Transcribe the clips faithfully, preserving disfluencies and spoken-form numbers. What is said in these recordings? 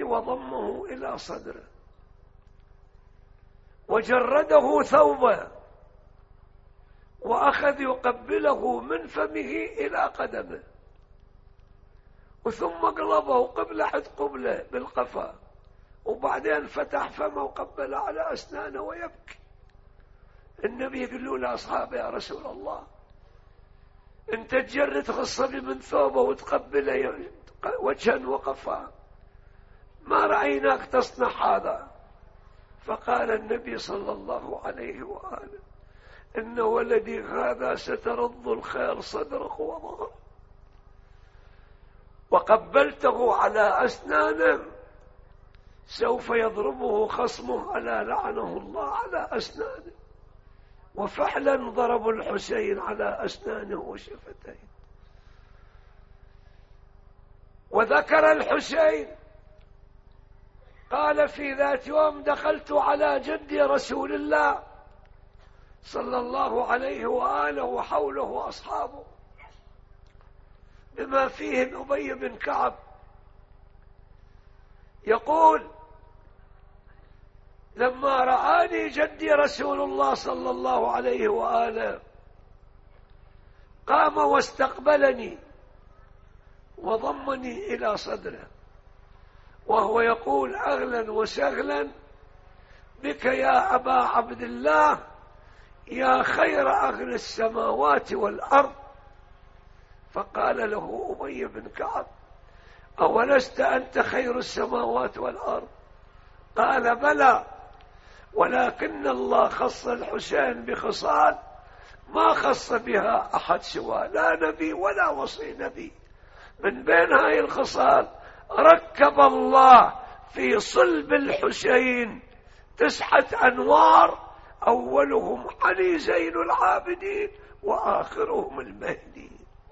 وضمه إلى صدره وجرده ثوبه وأخذ يقبله من فمه إلى قدمه، وثم قلبه قبلة حد قبلة بالقفا، وبعدين فتح فمه وقبل على أسنانه ويبكي. النبي يقول له لأصحابه: يا رسول الله، انت تجرد الصبي من ثوبه وتقبله وجها وقفا، ما رأيناك تصنع هذا. فقال النبي صلى الله عليه وآله: إن ولدي هذا سترض الخير صدره وظهره، وقبلته على أسنانه، سوف يضربه خصمه ألا لعنه الله على أسنانه. وفعلا ضرب الحسين على أسنانه وشفتيه. وذكر الحسين قال: في ذات يوم دخلت على جد رسول الله صلى الله عليه وآله وحوله أصحابه بما فيه أبي بن كعب، يقول: لما رآني جدي رسول الله صلى الله عليه وآله قام واستقبلني وضمني إلى صدره وهو يقول: أهلا وسهلا بك يا أبا عبد الله، يا خير أهل السماوات والأرض. فقال له أبي بن كعب: أولست أنت خير السماوات والأرض؟ قال: بلى، ولكن الله خص الحسين بخصال ما خص بها أحد سوى، لا نبي ولا وصي نبي. من بين هاي الخصال ركب الله في صلب الحسين تسعة أنوار، أولهم علي زين العابدين وآخرهم المهدي.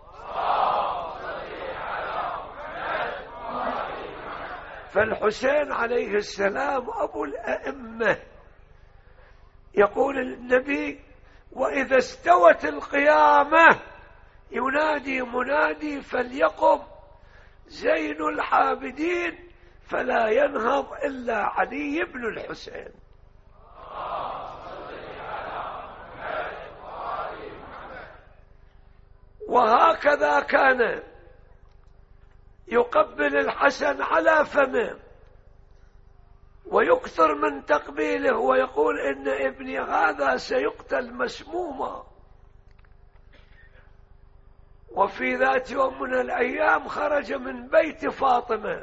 فالحسين عليه السلام أبو الأئمة. يقول النبي: وإذا استوت القيامة ينادي منادي فليقم زين العابدين فلا ينهض إلا علي بن الحسين. وهكذا كان يقبل الحسن على فمه ويكثر من تقبيله ويقول: إن ابني هذا سيقتل مسموما. وفي ذات يوم من الأيام خرج من بيت فاطمة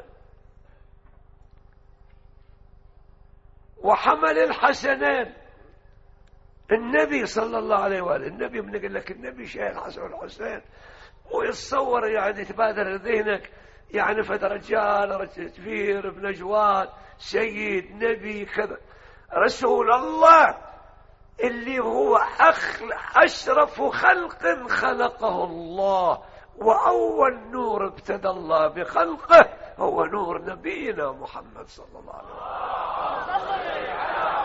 وحمل الحسنين. النبي صلى الله عليه وآله، النبي بنقول لك النبي شايل الحسن والحسين ويتصور يعني تبادر ذهنك يعني فد رجال رجل كبير ابن جواد سيد نبي كذا. رسول الله اللي هو أشرف خلق خلقه الله، وأول نور ابتدى الله بخلقه هو نور نبينا محمد صلى الله عليه وسلم.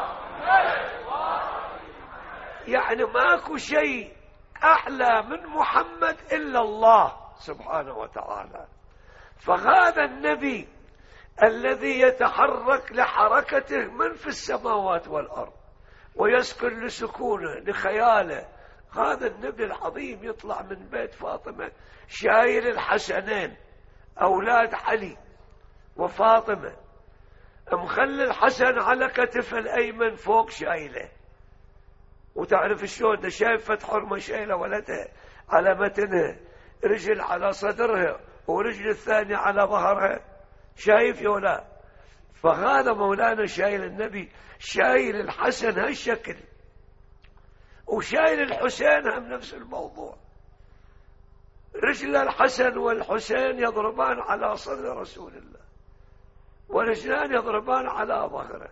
يعني ماكو شيء أعلى من محمد إلا الله سبحانه وتعالى. فهذا النبي الذي يتحرك لحركته من في السماوات والأرض ويسكن لسكونه لخياله، هذا النبي العظيم يطلع من بيت فاطمة شايل الحسنين أولاد علي وفاطمة، مخلي الحسن على كتف الأيمن فوق شايله. وتعرف شلون ده شايف فتح حرمة شايله ولدها على متنها، رجل على صدرها ورجل الثانية على ظهرها، شايف يولا. فهذا مولانا شايل النبي، شايل الحسن هالشكل وشايل الحسين هم نفس الموضوع. رجل الحسن والحسين يضربان على صدر رسول الله ورجلان يضربان على ظهره.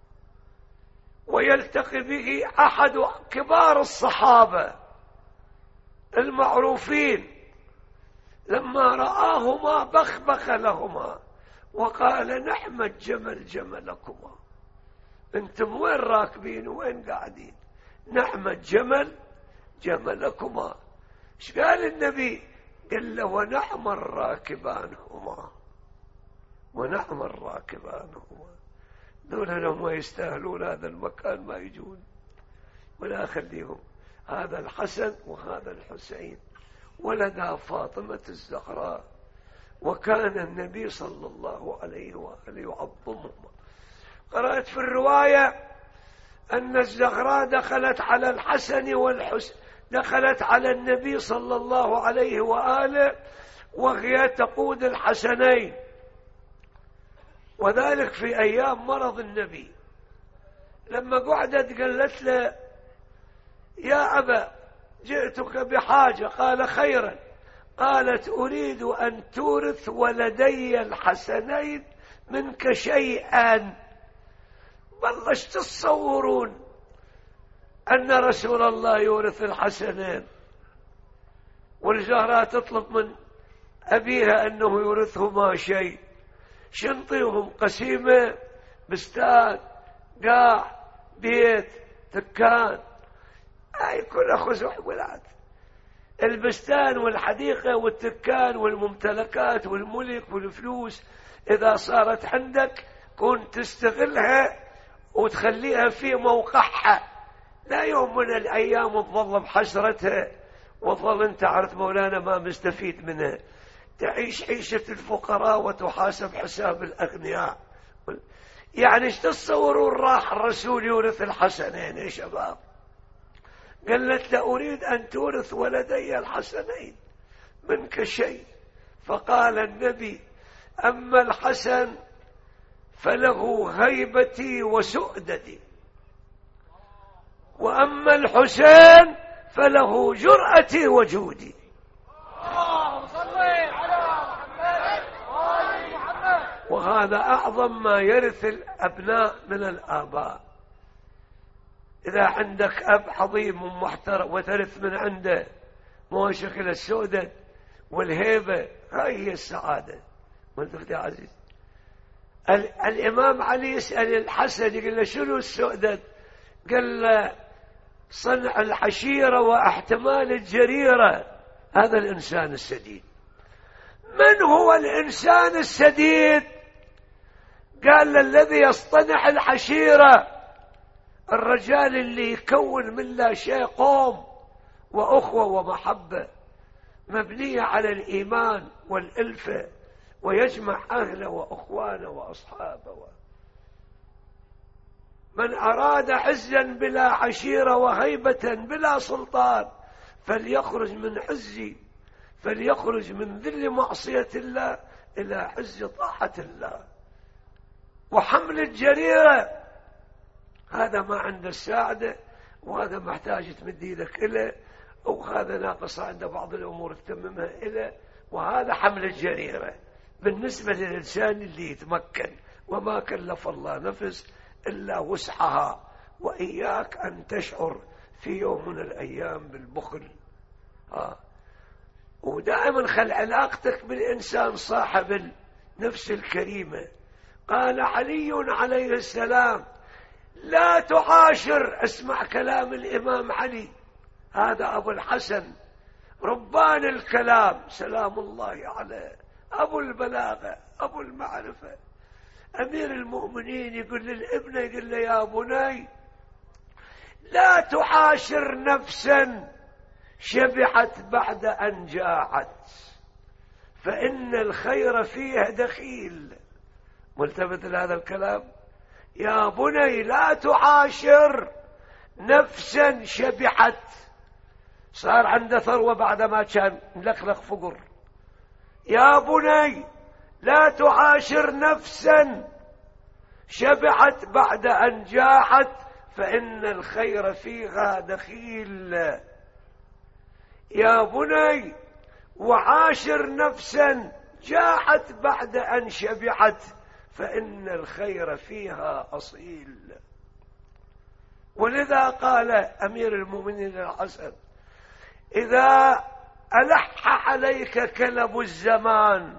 ويلتقي به أحد كبار الصحابة المعروفين، لما رآهما بخبخ لهما وقال: نحمد جمل جملكما، انتم وين راكبين وين قاعدين؟ نحمد جمل جملكما. ايش قال النبي؟ قال له: ونعم الراكبان هما ونعم الراكبان هما دول لهم يستاهلون هذا المكان ما يجون، ولا خليهم. هذا الحسن وهذا الحسين ولدا فاطمة الزهراء، وكان النبي صلى الله عليه وآله يعظمهما. قرأت في الرواية أن الزهراء دخلت على الحسن والحسين، دخلت على النبي صلى الله عليه وآله وهي تقود الحسنين، وذلك في أيام مرض النبي. لما قعدت قالت له: يا أبا جئتك بحاجة. قال: خيرا. قالت: أريد أن تورث ولدي الحسنين منك شيئا. والله ايش تتصورون أن رسول الله يورث الحسنين والزهراء تطلب من أبيها أنه يورثهما شيء؟ شنطيهم قسيمة، بستان، قاع، بيت، دكان، هاي كلها خزوع ولاد. البستان والحديقة والدكان والممتلكات والملك والفلوس إذا صارت عندك كنت تستغلها وتخليها في موقعها، لا يوم من الأيام تظل بحسرتها وظل انت عرفت مولانا ما مستفيد منها، تعيش عيشة الفقراء وتحاسب حساب الأغنياء. يعني ايش تتصورون راح الرسول يورث الحسنين يا شباب؟ قالت له: أريد أن تورث ولدي الحسنين منك شيء. فقال النبي: أما الحسن فله هيبتي وسؤدتي، وأما الحسين فله جرأتي وجودي. وهذا أعظم ما يرث الأبناء من الآباء. إذا عندك أب عظيم ومحترم وترث من عنده مو شكل السؤدد والهيبة، هاي هي السعادة. منطقة يا عزيز. الإمام علي يسأل الحسن يقول له: شنو السؤدد؟ قال له: صنع العشيرة واحتمال الجريرة. هذا الإنسان السديد. من هو الإنسان السديد؟ قال: الذي يصطنع العشيرة، الرجال اللي يكون من لا شيء قوم وأخوة ومحبة مبنية على الإيمان والألفة، ويجمع أهله وأخوانه وأصحابه. من أراد عزا بلا عشيرة وهيبة بلا سلطان فليخرج من عزي، فليخرج من ذل معصية الله إلى عز طاعة الله. وحمل الجريرة هذا ما عنده الساعدة، وهذا محتاج تمد يدك إليه، وهذا ناقص عنده بعض الأمور تتممها إليه. وهذا حمل الجريرة بالنسبة للإنسان اللي يتمكن، وما كلف الله نفس إلا وسعها. وإياك أن تشعر في يوم من الأيام بالبخل. آه. ودائما خل علاقتك بالإنسان صاحب النفس الكريمة. قال علي عليه السلام: لا تعاشر، اسمع كلام الإمام علي، هذا أبو الحسن ربان الكلام سلام الله عليه، أبو البلاغة، أبو المعرفة، أمير المؤمنين. يقول للابن، يقول له: يا بني لا تعاشر نفسا شبعت بعد أن جاعت، فإن الخير فيها دخيل. ملتفت لهذا الكلام؟ يا بني لا تعاشر نفسا شبعت، صار عنده ثروة بعد ما كان ملخلخ فقر. يا بني لا تعاشر نفسا شبعت بعد أن جاعت، فإن الخير فيها دخيل. يا بني وعاشر نفسا جاعت بعد أن شبعت، فإن الخير فيها أصيل. ولذا قال أمير المؤمنين الحسن: إذا ألح عليك كلب الزمان،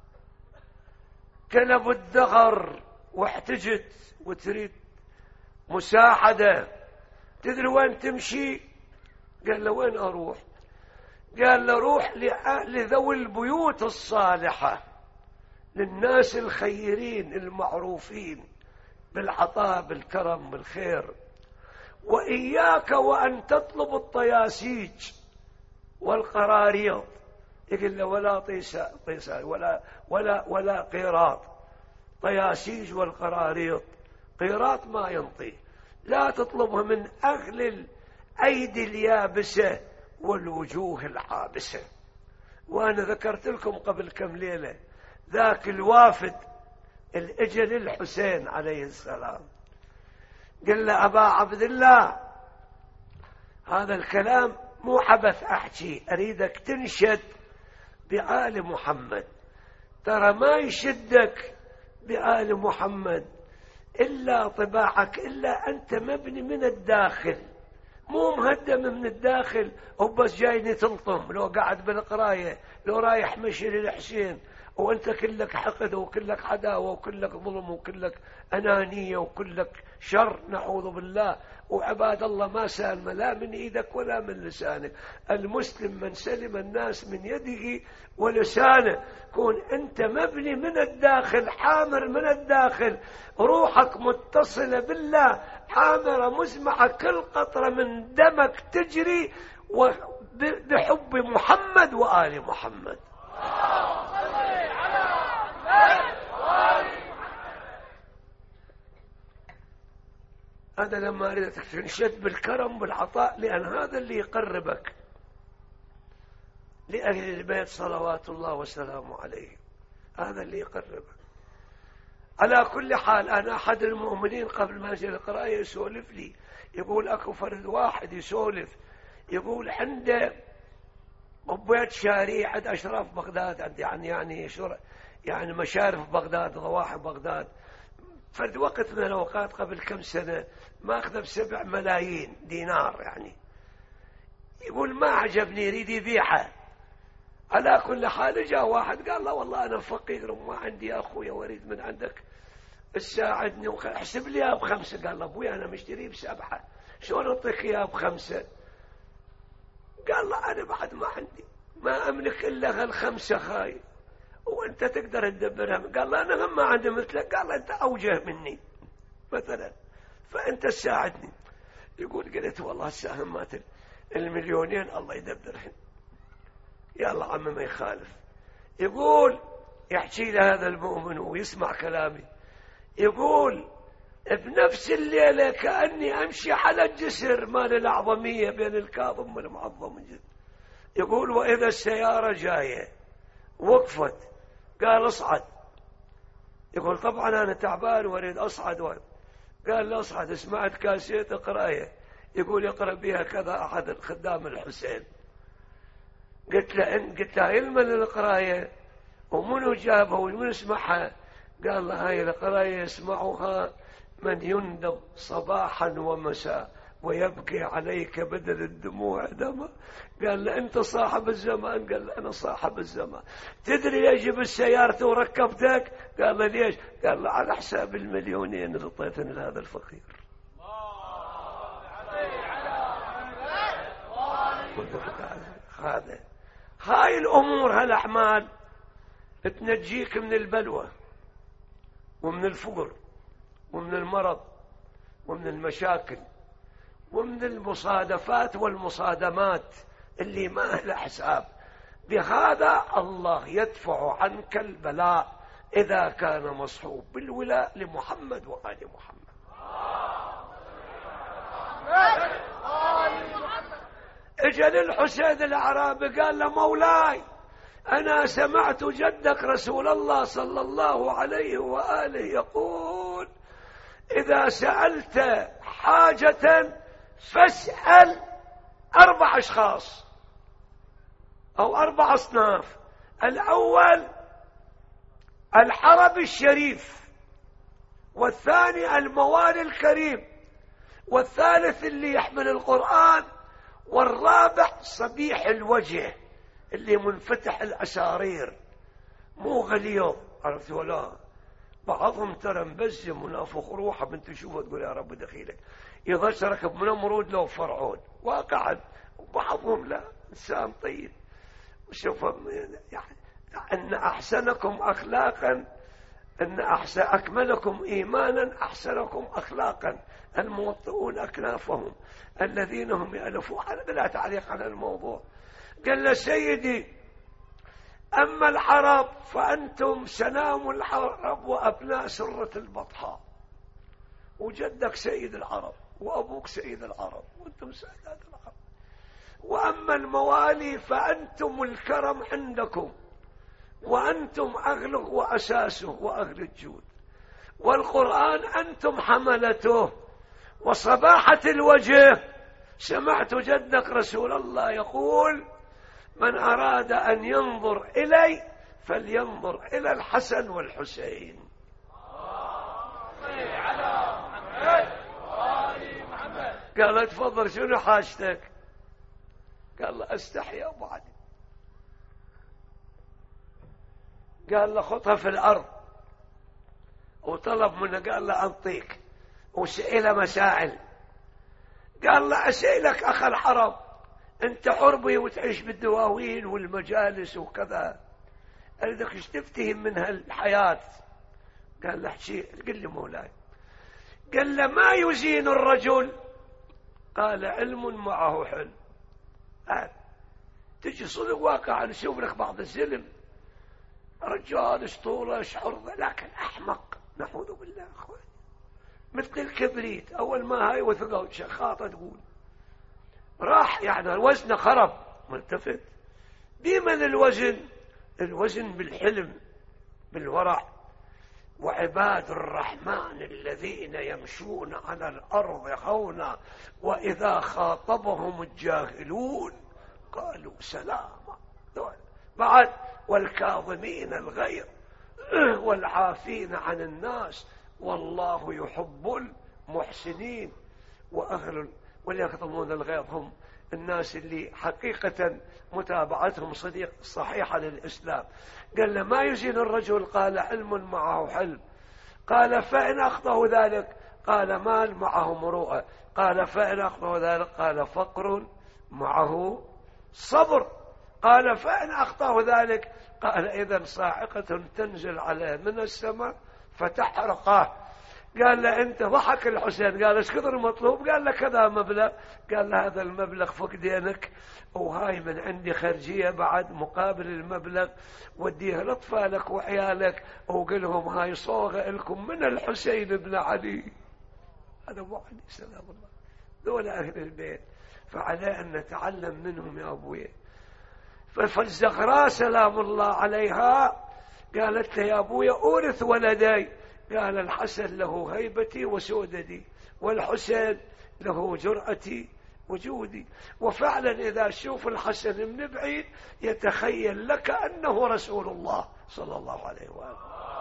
كلب الدهر، واحتجت وتريد مساعدة، تدري وين تمشي؟ قال له: وين أروح؟ قال له: روح لذوي البيوت الصالحة، للناس الخيرين المعروفين بالعطاء بالكرم بالخير. وإياك وأن تطلب الطياسيج والقراريط، يقول له ولا طيسا طيسا ولا ولا ولا قيراط، طياسيج والقراريط، قيراط ما ينطي، لا تطلبها من أهل الأيدي اليابسة والوجوه العابسة. وأنا ذكرت لكم قبل كم ليلة ذاك الوافد الإجل الحسين عليه السلام، قال له أبا عبد الله هذا الكلام مو عبث أحكي، أريدك تنشد بآل محمد، ترى ما يشدك بآل محمد إلا طباعك، إلا أنت مبني من الداخل، مو مهدم من الداخل وبس جايني تلطم. لو قاعد بالقراية، لو رايح مشي للحسين وانت كلك حقد وكلك عداوة وكلك ظلم وكلك أنانية وكلك شر، نعوذ بالله. وعباد الله ما سالم لا من ايدك ولا من لسانك. المسلم من سلم الناس من يده ولسانه. كون انت مبني من الداخل، حامر من الداخل، روحك متصلة بالله، حامرة مزمعة، كل قطرة من دمك تجري بحب محمد وآل محمد. هذا لما أريدك تنشد بالكرم بالعطاء، لأن هذا اللي يقربك لأهل البيت صلوات الله وسلامه عليه، هذا اللي يقربك. على كل حال، أنا أحد المؤمنين قبل ما أجي القراءة يسولف لي، يقول أكو فرد واحد يسولف، يقول عنده بيت شاري عند أشراف بغداد، عند يعني يعني شر يعني مشارف بغداد، ضواحي بغداد. فرد وقت من الأوقات قبل كم سنة ما أخذ بسبع ملايين دينار يعني. يقول ما عجبني، يريد يبيعها. على كل حال جاء واحد قال له والله أنا فقير وما عندي أخويا وأريد من عندك تساعدني، احسب لي إياه بخمسة. قال له أبوي أنا مشتري بسبعة، شلون أعطيك إياه بخمسة؟ قال له أنا بعد ما عندي، ما أملك إلا هالخمسة خاي، وأنت تقدر تدبرها. قال له أنا هم ما عندي مثلك. قال له أنت أوجه مني مثلا، فأنت تساعدني. يقول قلت والله الساهمات المليونين الله يدبرهن، يلا عم ما يخالف. يقول يحكي له هذا المؤمن ويسمع كلامي، يقول بنفس الليلة كأني أمشي على الجسر مال الأعظمية بين الكاظم والمعظم جد. يقول وإذا السيارة جاية وقفت، قال اصعد. يقول طبعا أنا تعبان وأريد أصعد وارد. قال لا اصعد، سمعت كاسيت قراية، يقول يقرأ بها كذا أحد الخدام الحسين. قلت له إن قلت له علما للقراية ومنو جابها ومنو سمعها؟ قال له هاي القراية يسمعها من يندب صباحا ومساء ويبكي عليك بدل الدموع دما. قال له أنت صاحب الزمان؟ قال له أنا صاحب الزمان. تدري ليش جبت سيارته وركبتك؟ قال له ليش؟ قال له على حساب المليونين اللي اعطيتني لهذا الفقير. هذا هاي الأمور هالأعمال تنجيك من البلوى ومن الفقر ومن المرض ومن المشاكل ومن المصادفات والمصادمات اللي ما لها حساب. بهذا الله يدفع عنك البلاء إذا كان مصحوب بالولاء لمحمد وآل محمد. اجل الحسين الأعرابي قال له مولاي أنا سمعت جدك رسول الله صلى الله عليه وآله يقول إذا سألت حاجة فاسأل أربع أشخاص أو أربع أصناف. الأول الحرم الشريف، والثاني الموالي الكريم، والثالث اللي يحمل القرآن، والرابع صبيح الوجه اللي منفتح الأسارير مو غليظ. عرفت ولا بعضهم ترى مبزم ونافخ روحه بنت تشوفه تقول يا رب دخيلك يضشرك بنمرود لو فرعون واقعا. وبعضهم لا، إنسان طيب وشوف يعني أن أحسنكم أخلاقا أن أحسن أكملكم إيمانا أحسنكم أخلاقا الموطئون أكنافهم الذين هم يألفون. هذا بلا تعليق على الموضوع. قال له سيدي أما العرب فأنتم سنام العرب وأبناء سرة البطحاء، وجدك سيد العرب وأبوك سيد العرب وأنتم سادات العرب. وأما الموالي فأنتم الكرم عندكم وأنتم أغلق وأساسه وأغل الجود، والقرآن أنتم حملته وصباحة الوجه. سمعت جدك رسول الله يقول من أراد أن ينظر إلي فلينظر إلى الحسن والحسين. قال تفضل شنو حاجتك؟ قال له أستحي يا أبو علي. قال له خطها في الأرض، وطلب منه قال له أنطيك، وسئله مسائل. قال له أسئلك أخ الحرب، أنت حربي وتعيش بالدواوين والمجالس وكذا، أريدك ايش تفتهم من هالحياة؟ قال له احكي. قل لي مولاي. قال له ما يزين الرجل؟ قال علم معه حلم. آه. تجي صدق واقع نشوف لك بعض الزلم رجال اسطوره شعر، لكن احمق نعوذ بالله اخوان، مثل الكبريت اول ما هاي وثقه شخاطه تقول راح، يعني الوزن خرب ملتفت. بمن الوزن؟ الوزن بالحلم بالورع. وعباد الرحمن الذين يمشون على الأرض هونا وإذا خاطبهم الجاهلون قالوا سلاما. بعد والكاظمين الغيظ والعافين عن الناس والله يحب المحسنين. وأهل واليكظمون الغيظ هم الناس اللي حقيقة متابعتهم صديق صحيحة للإسلام. قال له ما يزين الرجل؟ قال علم معه حلم. قال فإن أخطأه ذلك؟ قال مال معه مروءة. قال فإن أخطأه ذلك؟ قال فقر معه صبر. قال فإن أخطأه ذلك؟ قال إذن صاعقة تنزل عليه من السماء فتحرقه. قال له أنت ضحك الحسين. قال ايش كثر المطلوب؟ قال له كذا مبلغ. قال له هذا المبلغ فوق دينك، وهاي من عندي خرجية بعد مقابل المبلغ وديها لأطفالك وعيالك، وقلهم هاي صوغة لكم من الحسين بن علي. هذا أبو علي سلام الله، دول أهل البيت، فعليه أن نتعلم منهم يا أبوي. فالزغراء سلام الله عليها قالت له يا أبوي أورث ولدي. قال الحسن له هيبتي وسوددي، والحسين له جرأتي وجودي. وفعلا إذا شوف الحسن من بعيد يتخيل لك أنه رسول الله صلى الله عليه وآله.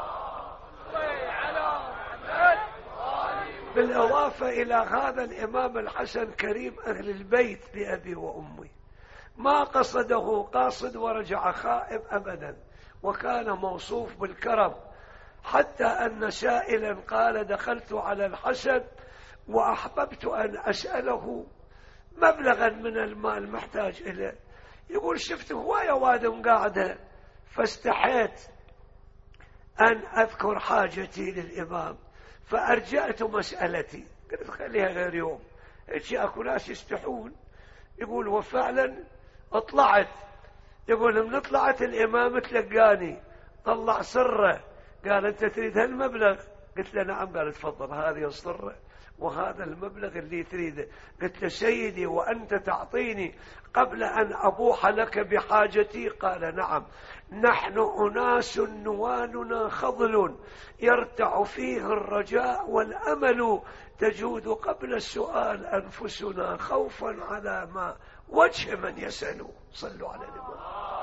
بالإضافة إلى هذا الإمام الحسن كريم أهل البيت بأبي وأمي، ما قصده قاصد ورجع خائب أبدا، وكان موصوف بالكرم. حتى أن سائلا قال دخلت على الحسن وأحببت أن أسأله مبلغا من المال محتاج إليه. يقول شفت هواية وادم قاعدة فاستحيت أن أذكر حاجتي للإمام فأرجأت مسألتي، قلت خليها غير يوم، إيش أكو ناس يستحون. يقول وفعلا اطلعت. يقول من طلعت الإمام تلقاني طلع سره، قال أنت تريد هالمبلغ؟ قلت له نعم. قال تفضل هذه السره وهذا المبلغ اللي تريده. قلت له سيدي وأنت تعطيني قبل أن أبوح لك بحاجتي؟ قال نعم. نحن أناس نوالنا خضل يرتع فيه الرجاء والأمل، تجود قبل السؤال أنفسنا خوفا على ما وجه من يسأل. صلوا على النبي.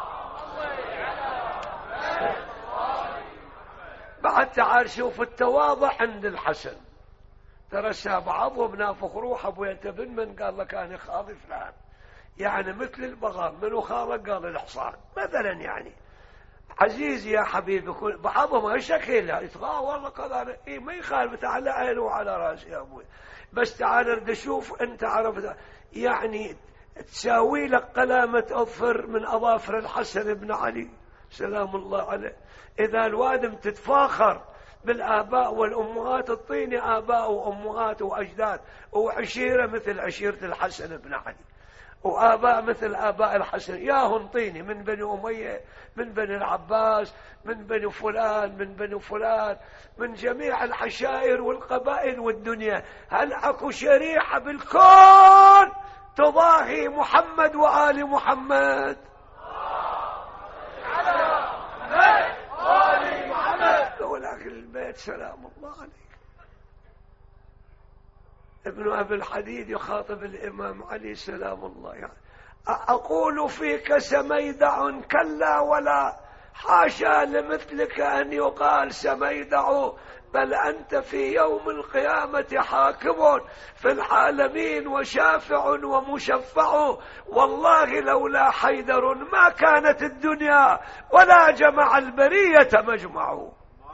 بعد تعال شوف التواضع عند الحسن. ترى بعضهم نافخ روح ابو ينتبن من قال لك انا خاضي فلان، يعني مثل البغال منو خالك؟ قال الحصان مثلا. يعني عزيزي يا حبيبي بعضهم هالشكل يتغى والله كذا إيه ما يخالف، على عيني وعلى راسي يا ابوي، بس تعال ارد اشوف انت عرفت يعني تساوي لك قلامة اظفر من اظافر الحسن بن علي. سلام الله عليه. إذا الوادم تتفاخر بالآباء والأمهات، الطيني آباء وأمهات وأجداد وعشيرة مثل عشيرة الحسن بن علي، وآباء مثل آباء الحسن، ياهن طيني من بني أمية، من بني العباس، من بني فلان، من بني فلان، من جميع العشائر والقبائل والدنيا. هل أكو شريحة بالكون تضاهي محمد وآل محمد؟ ولكن البيت سلام الله عليه. ابن أبي الحديد يخاطب الإمام علي سلام الله يعني: أقول فيك سميدع كلا ولا، حاشا لمثلك أن يقال سميدع، بل أنت في يوم القيامة حاكم في العالمين وشافع ومشفع، والله لولا حيدر ما كانت الدنيا ولا جمع البرية مجمع.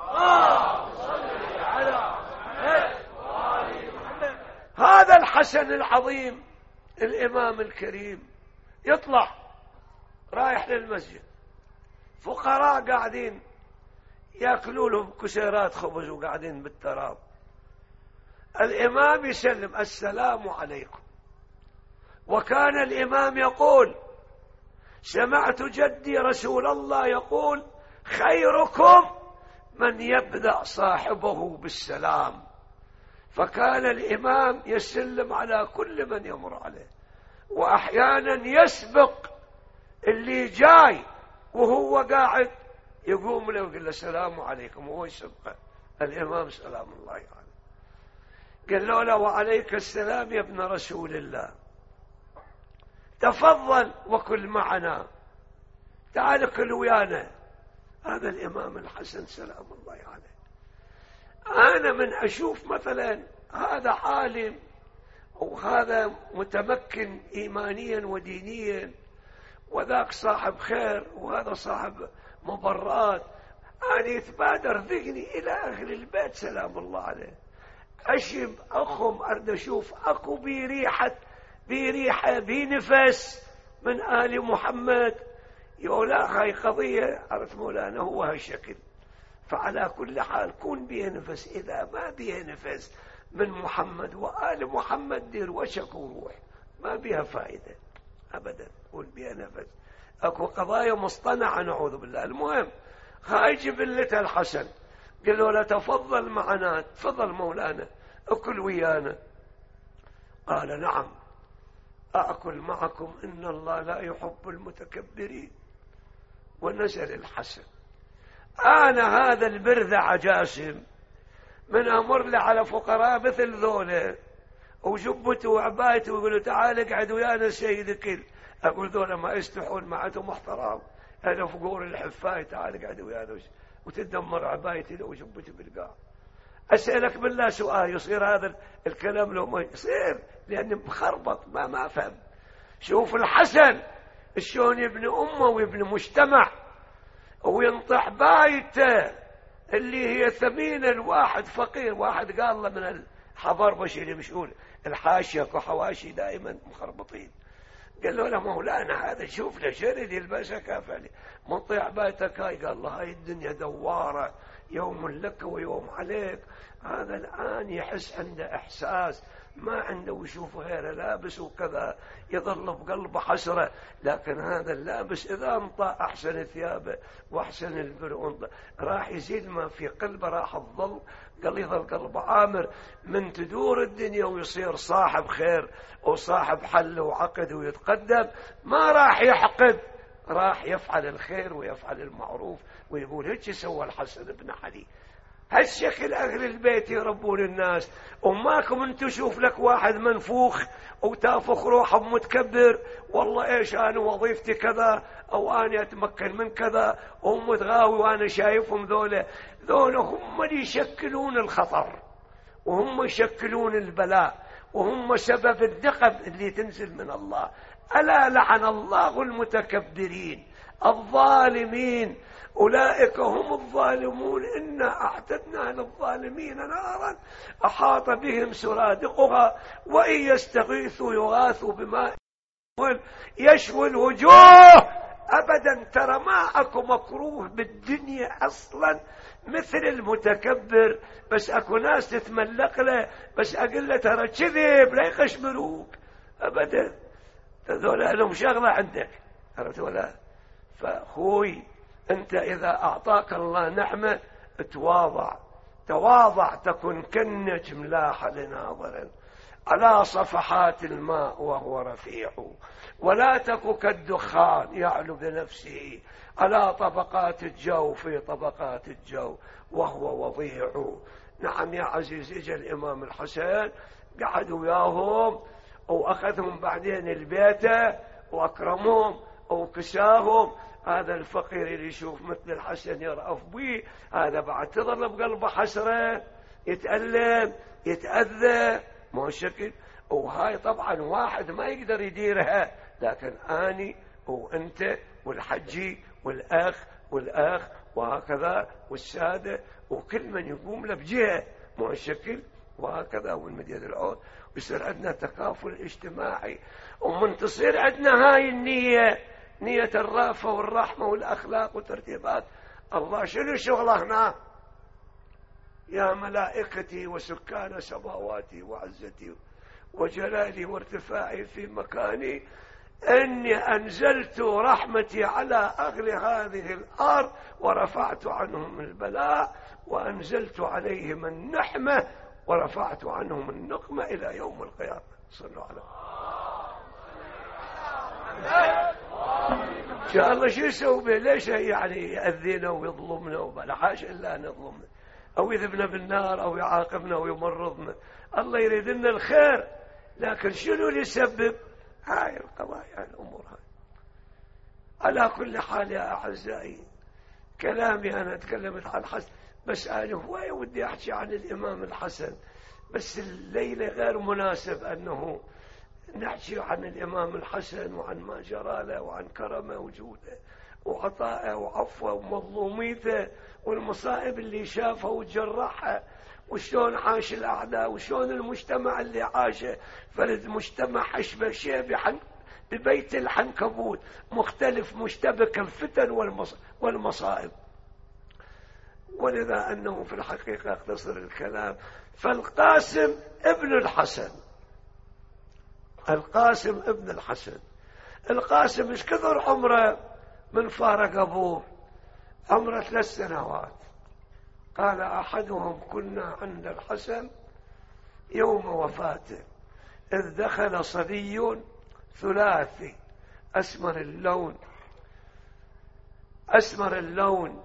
هذا الحسن العظيم الإمام الكريم يطلع رايح للمسجد، فقراء قاعدين يأكلوا لهم كسيرات خبز وقاعدين بالتراب. الإمام يسلم: السلام عليكم. وكان الإمام يقول: سمعت جدي رسول الله يقول: خيركم من يبدأ صاحبه بالسلام. فكان الإمام يسلم على كل من يمر عليه، وأحيانا يسبق اللي جاي وهو قاعد يقوم له ويقول له السلام عليكم، وهو يسبقه. الإمام سلام الله عليه يعني. قال له: لا وعليك السلام يا ابن رسول الله، تفضل وكل معنا، تعال كل ويانا. هذا الإمام الحسن سلام الله عليه يعني. أنا من أشوف مثلا هذا عالم وهذا متمكن إيمانيا ودينيا، وذاك صاحب خير وهذا صاحب مبرات، أنا يتبادر ذهني إلى أهل البيت سلام الله عليه. أشب أخم أرد أشوف أكو بريحة بريحة بنفس من آل محمد. يولا هاي قضية عرفت مولانا هو هالشكل. فعلى كل حال كون بيه نفس، إذا ما بيه نفس من محمد وآل محمد دير وشك وروح، ما بيها فائدة أبدا. كون بيه نفس أكو قضايا مصطنعة نعوذ بالله. المهم هاي جبلة الحسن، قال له: لا تفضل معنا، تفضل مولانا أكل ويانا. قال: نعم أأكل معكم، إن الله لا يحب المتكبرين. ونزل الحسن. أنا هذا البرذع جاسم من أمر لي على فقراء مثل ذولا وجبته وعبايته ويقولوا تعال اقعد ويانا سيد كل، أقول ذولا ما يستحون معتهم احترام، هذا فقور الحفاي، تعال اقعد ويانا وتدمر عبايتي وجبتي بالقاع. أسألك بالله سؤال، يصير هذا الكلام لو ما يصير؟ لأني مخربط ما ما أفهم. شوف الحسن شلون يبني أمه ويبني مجتمع وينطح بايته اللي هي ثمينة. الواحد فقير، واحد قال له من الحضربش اللي يمشون الحاشية وحواشي دائما مخربطين، قال له: لا مولانا هذا شوف له شرد يلبسه كافلي منطيع بايتك هاي. قال له: هاي الدنيا دوارة، يوم لك ويوم عليك. هذا الآن يحس عنده إحساس ما عنده ويشوف غيره لابس وكذا، يظل بقلبه حسرة. لكن هذا اللابس إذا انطى أحسن ثيابه وأحسن البر راح يزيد ما في قلبه، راح تظل قال يظل قلبه عامر من تدور الدنيا ويصير صاحب خير وصاحب حل وعقد ويتقدم. ما راح يحقد، راح يفعل الخير ويفعل المعروف ويقول هيك سوى الحسن بن علي. هالشكل أهل البيت يربون الناس. وماكم انتو شوف لك واحد منفوخ وتافخ روحه متكبر، والله ايش انا وظيفتي كذا او انا اتمكن من كذا، وهم متغاوي وانا شايفهم ذولا. ذولا هم اللي يشكلون الخطر وهم يشكلون البلاء وهم سبب الدقم اللي تنزل من الله. ألا لعن الله المتكبرين الظالمين، أولئك هم الظالمون، إنا أعتدنا للظالمين نارا أحاط بهم سرادقها وإن يستغيثوا يغاثوا بماء يشوي الوجوه أبدا، ترى ما أكو مكروه بالدنيا أصلا مثل المتكبر. بس أكو ناس تتملق له، بس أقول له ترى كذب لا يخشمروك أبدا، هذولا لهم شغلة عندك، عرفت ولا؟ فأخوي أنت إذا أعطاك الله نعمة تواضع، تواضع تكن كالنجم لاح لناظر على صفحات الماء وهو رفيع، ولا تك كالدخان يعلو بنفسه على طبقات الجو في طبقات الجو وهو وضيع. نعم يا عزيز، اجى الإمام الحسن قعد وياهم وأخذهم بعدين البيت وأكرمهم وكساهم. هذا الفقير اللي يشوف مثل الحسن يرأف به، هذا بعد تظل بقلبه حسرة، يتألم يتأذى، مو شكل. وهاي طبعا واحد ما يقدر يديرها، لكن أني وأنت والحجي والأخ والأخ وهكذا والسادة وكل من يقوم له بجهة، مو شكل. وهكذا والمديد العود، ويصير عندنا تكافل اجتماعي. ومن تصير عندنا هاي النية، نية الرأفة والرحمة والأخلاق وترتيبات الله، شنو شغله هنا؟ يا ملائكتي وسكان سماواتي وعزتي وجلالي وارتفاعي في مكاني، إني أنزلت رحمتي على أهل هذه الأرض ورفعت عنهم البلاء، وأنزلت عليهم النحمة ورفعت عنهم النقمة إلى يوم القيامة. صلوا على إن شاء الله. شو يسوي به؟ ليش يعني يأذينا ويظلمنا؟ ولا حاجة إلا نظلمنا أو يذبنا بالنار أو يعاقبنا ويمرضنا. الله يريد لنا الخير، لكن شنو اللي يسبب هاي القضايا الأمور هاي؟ على كل حال يا أعزائي، كلامي أنا تكلمت عن الحسن، بس أنا هواية ودي أحكي عن الإمام الحسن، بس الليلة غير مناسب أنه نحكي عن الإمام الحسن وعن ما جرى له وعن كرمه وجوده وعطائه وعفوه ومظلوميته والمصائب اللي شافها وتجرحها، وشلون عاش الأعداء، وشلون المجتمع اللي عاشه فرد مجتمع أشبه شيء ببيت العنكبوت، مختلف مشتبك الفتن والمصائب. ولذا أنه في الحقيقة اختصر الكلام، فالقاسم ابن الحسن، القاسم ابن الحسن، القاسم مش كثر عمره من فارق أبوه، عمره ثلاث سنوات. قال أحدهم كنا عند الحسن يوم وفاته إذ دخل صبي ثلاثي أسمر اللون، أسمر اللون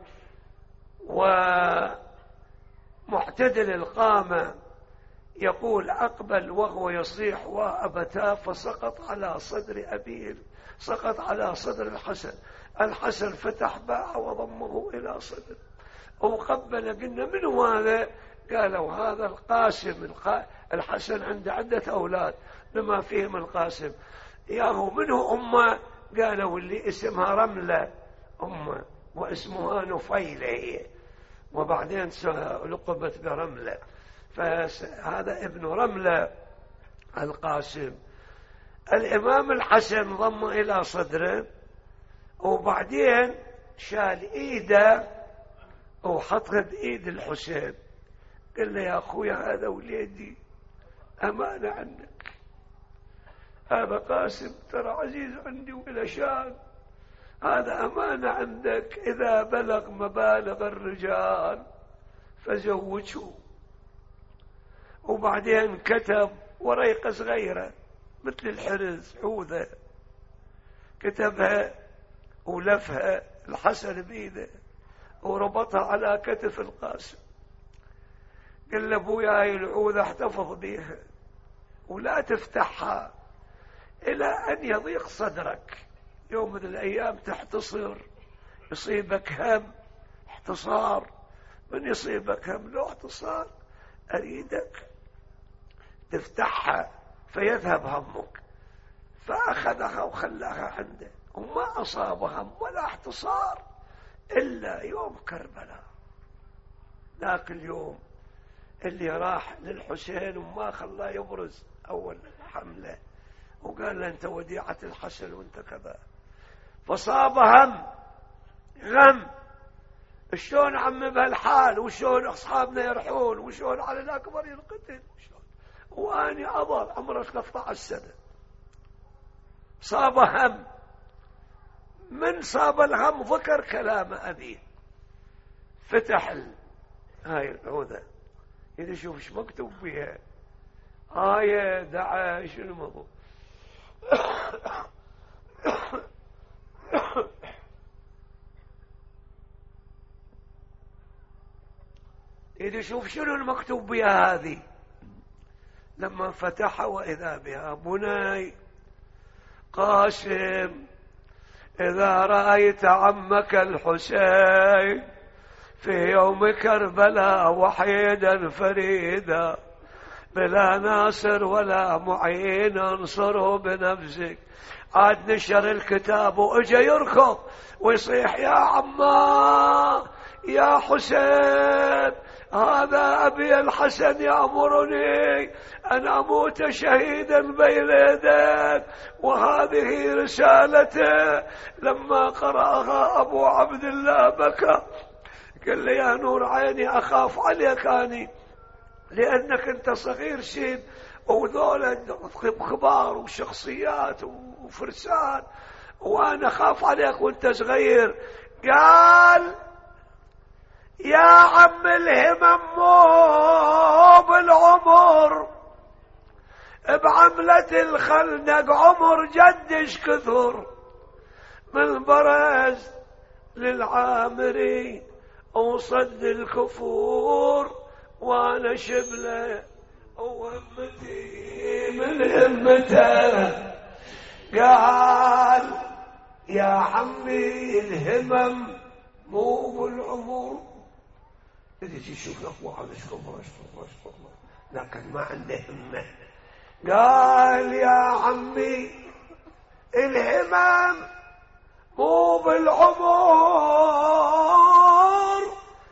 ومعتدل القامة، يقول أقبل وهو يصيح وأبتاه، فسقط على صدر أبيه، سقط على صدر الحسن. الحسن فتح باعه وضمه إلى صدر وقبل. قلنا من هو هذا؟ قالوا هذا القاسم. الحسن عنده عدة أولاد لما فيهم القاسم. ياهو منه أمه؟ قالوا اللي اسمها رملة أمه واسمها نفيلة هي، وبعدين لقبت برملة، فهذا ابن رملة القاسم. الإمام الحسن ضم إلى صدره، وبعدين شال إيده وحطها بإيد الحسين، قال له يا أخويا هذا وليدي أمانة عنك، هذا قاسم ترى عزيز عندي وإلى شان، هذا أمانة عندك، إذا بلغ مبالغ الرجال فزوجه. وبعدين كتب وريقة صغيرة مثل الحرز عوذة، كتبها ولفها الحسن بيده وربطها على كتف القاسم، قال له ابويا هاي العوذة احتفظ بيها ولا تفتحها إلى أن يضيق صدرك، يوم من الأيام تحتصر، يصيبك هم احتصار، من يصيبك هم لو احتصار أريدك تفتحها فيذهب همك. فأخذها وخلاها عنده، وما أصاب هم ولا احتصار إلا يوم كربلاء، ذاك اليوم اللي راح للحسين وما خلاه يبرز أول حملة، وقال له أنت وديعة الحسن وأنت كذا. فصاب هم غم، شلون عم بهالحال، وشلون اصحابنا يرحون، وشلون علي الاكبر ينقتل، وشلون واني اظل عمره ثلاثة عشر سنه. صاب هم، من صاب الهم ذكر كلام ابيه، فتح ال... هاي العوده إذا شوف ايش مكتوب بها آية دعا شنو الموضوع. إذا شوف شنو المكتوب بها هذه، لما فتح وإذا بها بني قاسم إذا رأيت عمك الحسين في يوم كربلاء وحيدا فريدا بلا ناصر ولا معين انصره بنفسك. عاد نشر الكتاب واجا يركض ويصيح يا عما يا حسين هذا أبي الحسن يأمرني أن أموت شهيدا بين يديك وهذه رسالته. لما قرأها أبو عبد الله بكى قال لي يا نور عيني أخاف عليك أني لأنك أنت صغير سن وذولا كبار وشخصيات وفرسان وأنا خاف عليك وأنت صغير. قال يا عم الهمم مو بالعمر بعملة الخندق عمر جدش كثر من برز للعامري وصد الكفور وانا شبله وهمتي من همته. قال يا عمي الهمم مو بالعمر إذا تشوف الأخوة على شكبر أشكبر أشكبر لكن ما عنده همة. قال يا عمي الهمم مو بالعمر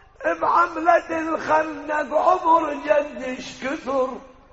بعملة الخندق عمر جدش كثر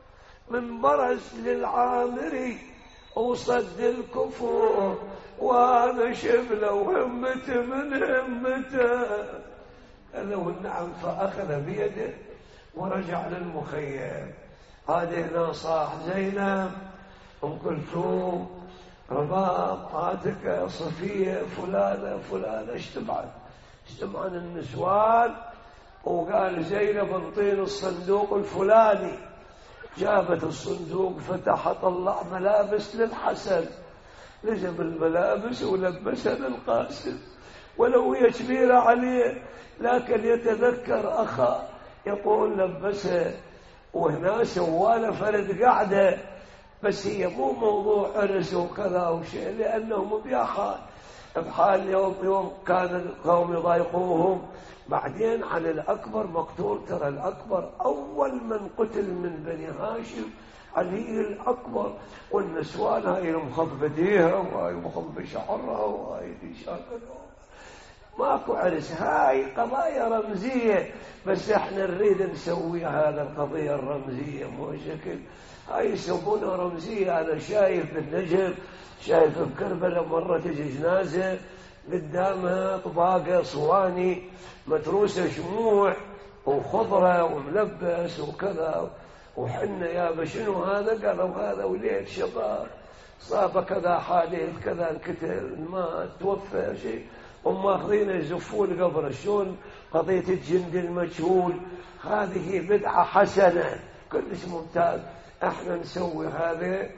من برز للعامري وصد الكفور وانا شبله وهمته من همته. قال له نعم فأخذ بيده ورجع للمخيم. هذه هنا صاح زينب أم كلثوم رباب عاتكة صفية فلانة فلانة اجتمعت اجتمعن النسوان وقال زينب انطيني الصندوق الفلاني. جابت الصندوق فتح طلع ملابس للحسن لزم الملابس ولبسها للقاسم ولو هي كبيرة عليه لكن يتذكر أخا يقول لبسها وهنا سواله فرد قاعدة بس هي مو موضوع عرس وكذا وشيء لأنهم بياخان بحال يوم يوم كان القوم يضايقوهم. بعدين على الأكبر مقتول ترى الأكبر أول من قتل من بني هاشم علي الأكبر والنسوان هاي مخض بديها وهاي مخض بشعرها وهاي شاكلها ماكو عرس. هاي قضايا رمزية بس احنا نريد نسوي هذا القضية الرمزية مو شكل هاي يسمونها رمزية. أنا شايف بالنجم شايف بكربلاء مرة تجي جنازة قدامها طباقة صواني متروسة شموع وخضرة وملبس وكذا وحنا يا بشنو هذا قالوا هذا وليد شباب صاب كذا حادث كذا انقتل ما توفى شيء هم ماخذين يزفون قبره. شلون قضية الجند المجهول هذه بدعة حسنة كلش ممتاز. احنا نسوي هذا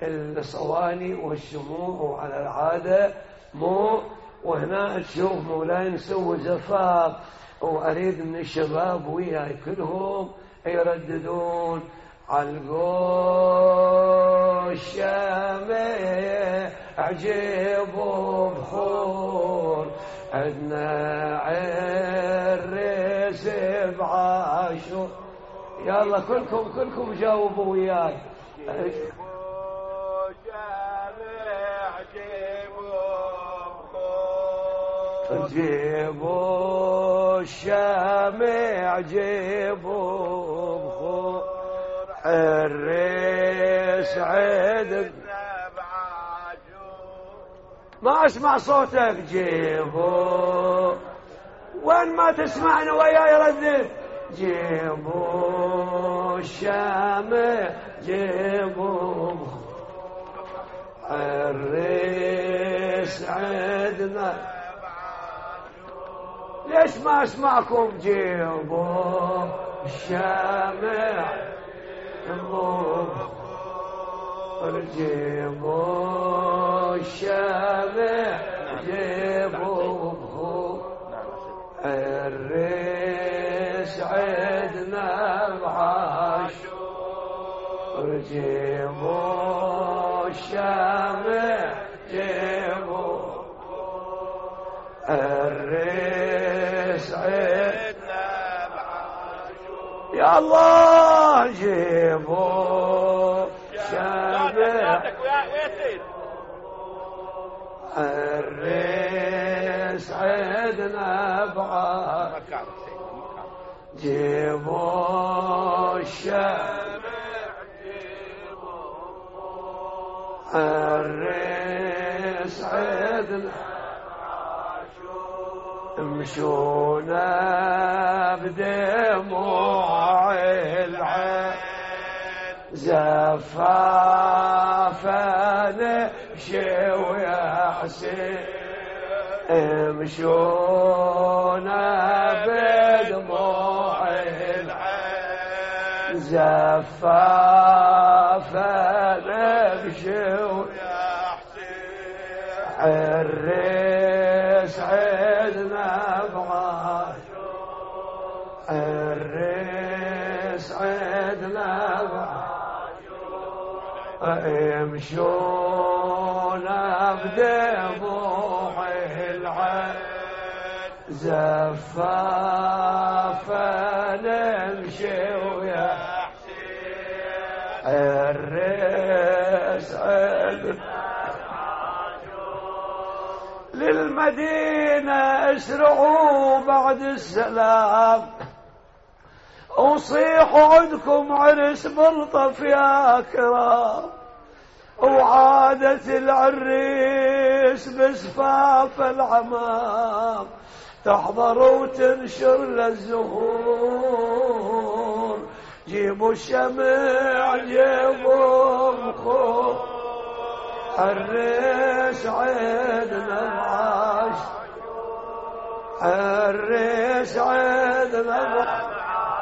الصواني والشموع وعلى العادة مو وهنا تشوف مولاي نسوي زفاف وأريد من الشباب وياي كلهم يرددون عالقوش شامي عجيبوا بخور عدنا عرس بعاشور. يلا كلكم كلكم جاوبوا وياي. جيبوا الشامع جيبوا بخور الريس عيد ما اسمع صوتك. جيبوا وين ما تسمعني وياي ردد. جيبوا الشامع جيبوا الريس عدنا. ليش ما اسمعكم؟ جيبوا الشامع جيبوا الشامع جيبوا الريس عدنا بعاشور. جيبوا الشامع جيبوا الريس عدنا بعاشور. يا الله جيبوا الشامع الريس عدنا بعاشور. جيبوا الشامع الريس عدنا امشونا بدموع العين زفافا نمشي ويا حسين. امشونا بدموع العين زفافا نمشي ويا حسين. الريس عدنا بعاشور. الريس عدنا بعاشور. امشونا بدموع العين زفافا نمشي ويا حسين. الريس عدنا للمدينة اسرعوا بعد السلام وصيحوا عندكم عرس ملطف يا كرام. وعادة العريس بزفاف العمام تحضر وتنشر للزهور. جيبوا الشمع جيبوا مخور. الريس عدنا معاش. الريس عدنا معاش.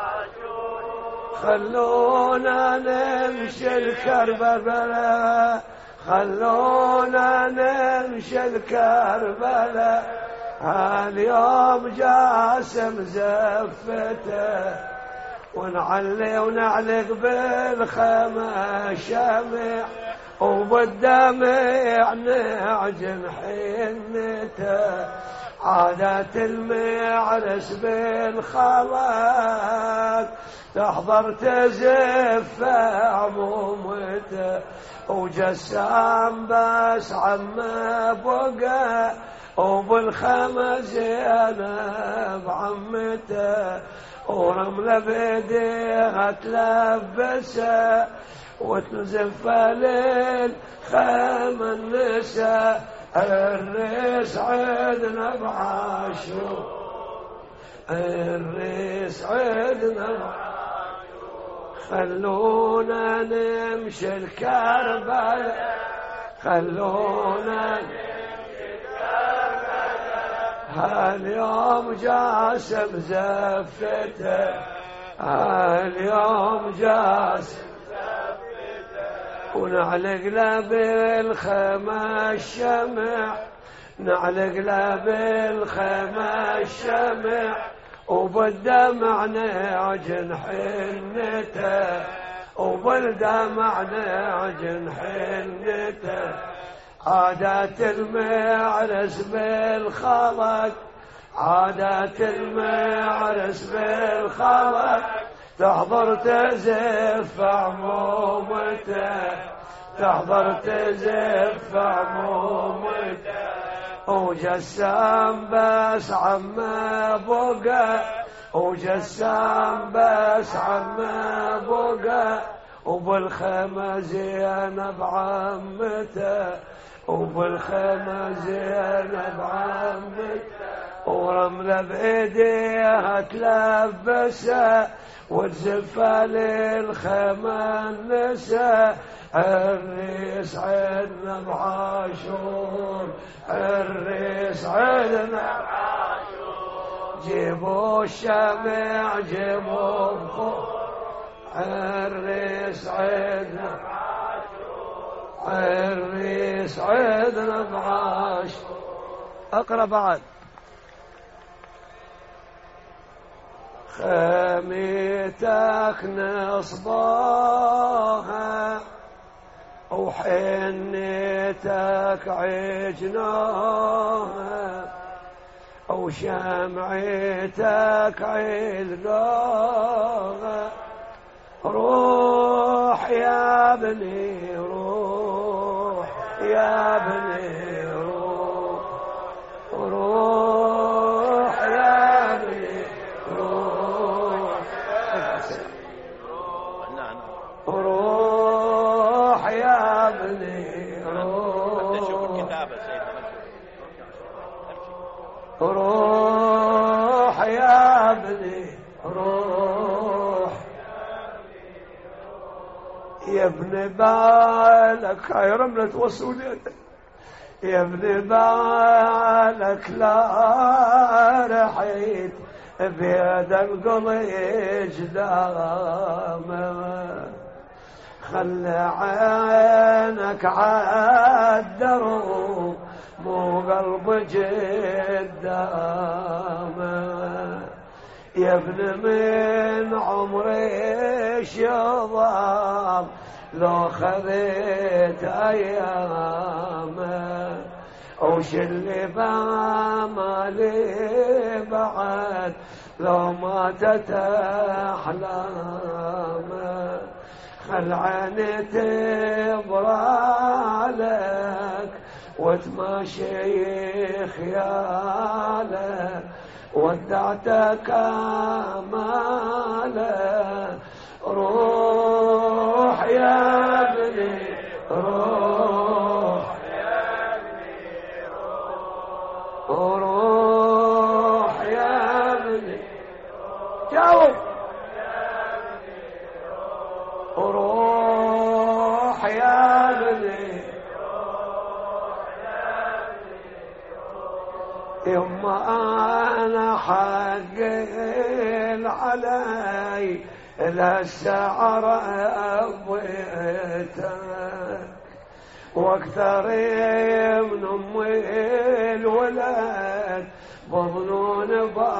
خلونا نمشي الكربلاء. خلونا نمشي الكربلاء. اليوم جاسم زفته ونعلي ونعلق بالخيمة شمع وبالدمع نعجن حنته. عادات المعرس بالخلاق تحضر تزف عمومته. وجسام بس عم بقى وبالخمس زينب عمته. ورملة بيديها تلبسه وتنزف ليل خيم النساء. الريس عدنا بعاشور. الريس عدنا بعاشور. خلونا نمشي الكربلاء. خلونا نمشي الكربلاء. هاليوم جاسم زفته. هاليوم جاسم ونعلق له بالخيمة الشمع. نعلق له بالخيمة الشمع وبالدمع نعجن حنته. وبالدمع نعجن حنته. عادات المعرس بالخلق. عادات المعرس بالخلق تحضر تزف عمومته. تحضر تزف عمومته. وجسام بس عم بقى. وجسام بس عم بقى وبالخيمة زينب عمته. وبالخيمة زينب عمي ورملة بإيديها تلبسها وتزفها للخيمة النساء. الريس عدنا بعاشور الريس عدنا بعاشور جيبوا الشمع جيبوا بخور الريس عدنا بعاشور الريس عدنا بعاشور. اقرا بعد. خميتك نصباها وحنيتك عجناها وشمعتك علقاها. روح يا ابني روح يا ابني روح روح يا ابني روح روح يا ابني روح روح يا ابني روح يا ابن بالك هاي رملة وصوليتك يا ابن بالك لا رحيت بيد القضيج دامه. خلي عينك عالدروب مو قلب جدامه. يا ابن من عمري شظام لو خذيت ايامه وش اللي بامالي بعد لو ماتت احلامه. خل عيني تبرالك وتماشي خيالك ودعتك امالك. روح يا ابني روح يا ابني روح روح يا ابني جاوب روح يا ابني يما انا حقل علي لهالسعر ابويتك واكثر من امي الولد بظنون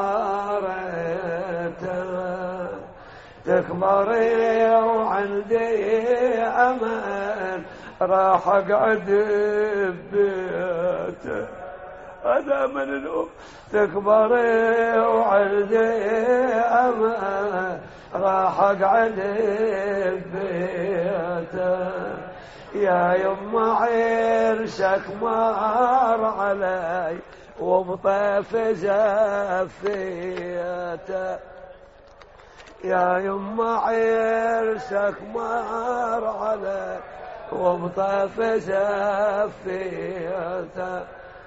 بارتك. تكبري وعندي امان راح اقعد ببيتك. هذا من الأم. تكبري وعندي امان راح اقعد ببيتك. يا يما عرسك مار علي وبطيف زفيته. يا يما عرسك مار علي وبطيف زفيته.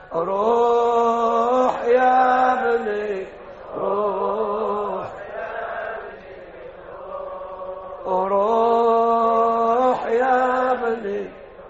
روح يا ابني روح روح يا ابني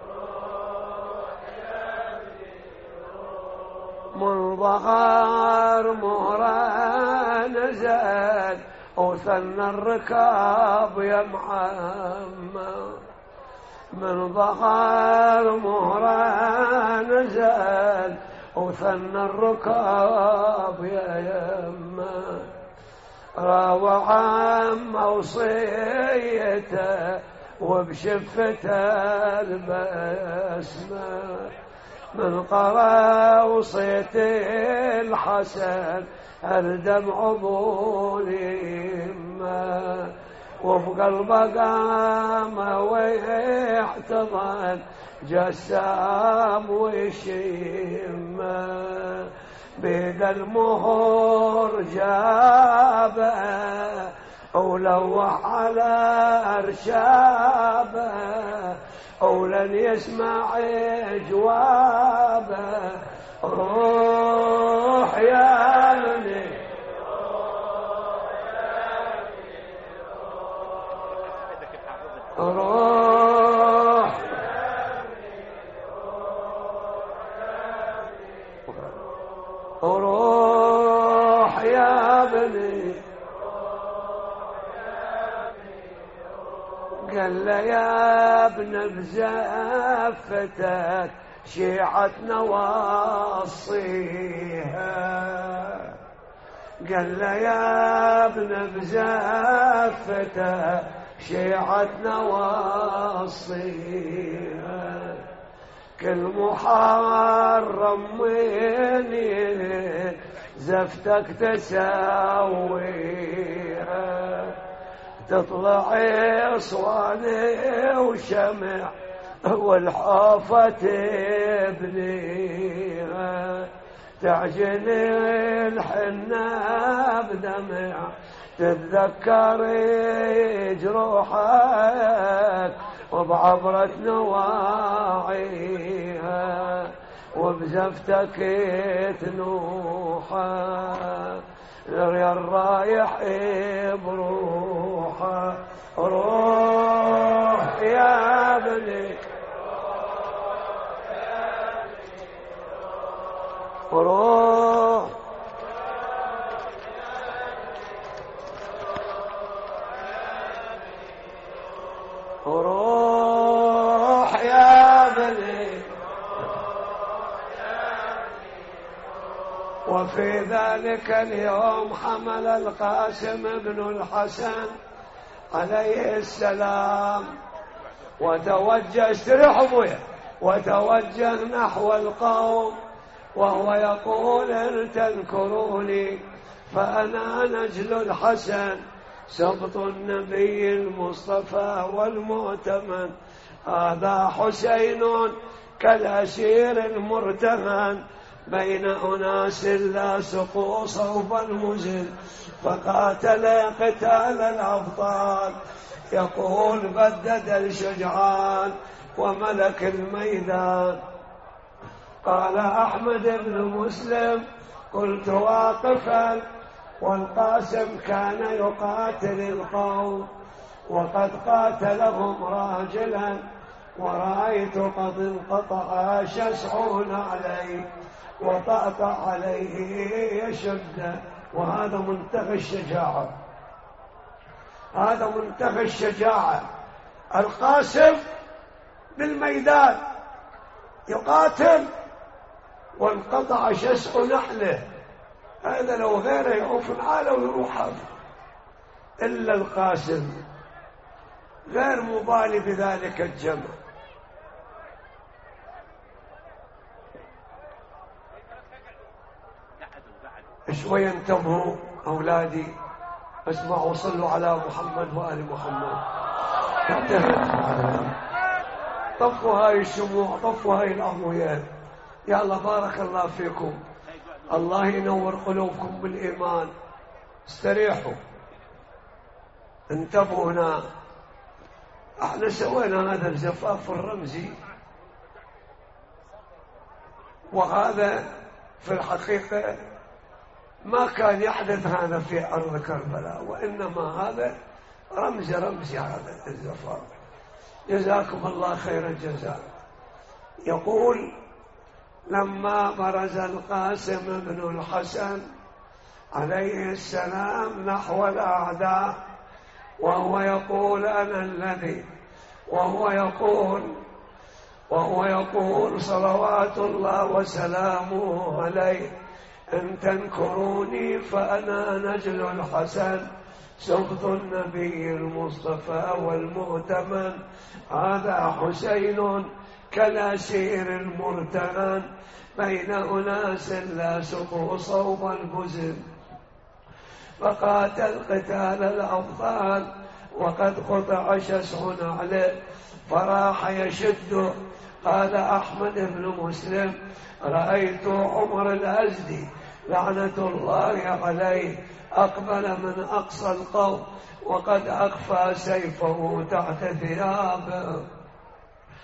من ظهر مهرة نزل وثنى الركاب يا محمد. من ظهر مهرة نزل وثنى الركاب يا يمه. راوى عم وصيته وبشفته البسمه. من قرأ وصيت الحسن الدمع ظليمه. وبقلبه قام ويحتضن جسام وشيمه. بيد المهور جابه ولوح على ارشابه ولن يسمع جوابه. روح يا ابني روح روح يا ابني. قال له يا ابن بزفتك شيعتنا وصيها. قال له يا ابن بزفتك شيعتنا وصيها. كل محرم ويني زفتك تساويها. تطلع صواني وشمع والحافة تبنيها. تعجني الحنة بدمع تتذكر جروحك وبعبرة نواعيها وبزفتك تنوحا. يا الرايح بروحه. روح يا ابني روح روح يا ابني. وفي ذلك اليوم حمل القاسم بن الحسن عليه السلام وتوجه استريح ابويا وتوجه نحو القوم وهو يقول ان تذكروني فانا نجل الحسن سبط النبي المصطفى والمؤتمن. هذا حسين كالأسير المرتهن بين أناس لا سقوا صوب المزن فقاتل قتال الأبطال. يقول بدد الشجعان وملك الميدان. قال أحمد بن مسلم قلت واقفا والقاسم كان يقاتل القوم وقد قاتلهم راجلا ورأيت قد انقطع شسعون عليه وطأطأ عليه يشد. وهذا منتهى الشجاعة. هذا منتهى الشجاعة. القاسم بالميدان يقاتل وانقطع شسع نحله. هذا لو غيره يعوف العالم ويروح هذا. إلا القاسم غير مبالي بذلك الجمع. شوي انتبهوا أولادي اسمعوا صلوا على محمد وآل محمد. طفوا هاي الشموع طفوا هاي الأضوية. يا الله بارك الله فيكم. الله ينور قلوبكم بالإيمان. استريحوا انتبهوا. هنا احنا سوينا هذا الزفاف الرمزي وهذا في الحقيقة ما كان يحدث هذا في أرض كربلاء وإنما هذا رمز رمزي هذا الزفاف. جزاكم الله خير الجزاء. يقول لما برز القاسم بن الحسن عليه السلام نحو الأعداء وهو يقول أنا الذي وهو يقول وهو يقول صلوات الله وسلامه عليه إن تنكروني فأنا نجل الحسن سبط النبي المصطفى والمؤتمن. هذا حسين كالأسير المرتهن بين أناس لا سقوا صوب البزن فقاتل قتال الأبطال وقد قطع شسع عليه فراح يشد. قال أحمد بن مسلم رأيت عمر الأزدي لعنة الله عليه أقبل من أقصى القوم وقد أخفى سيفه تحت ثيابه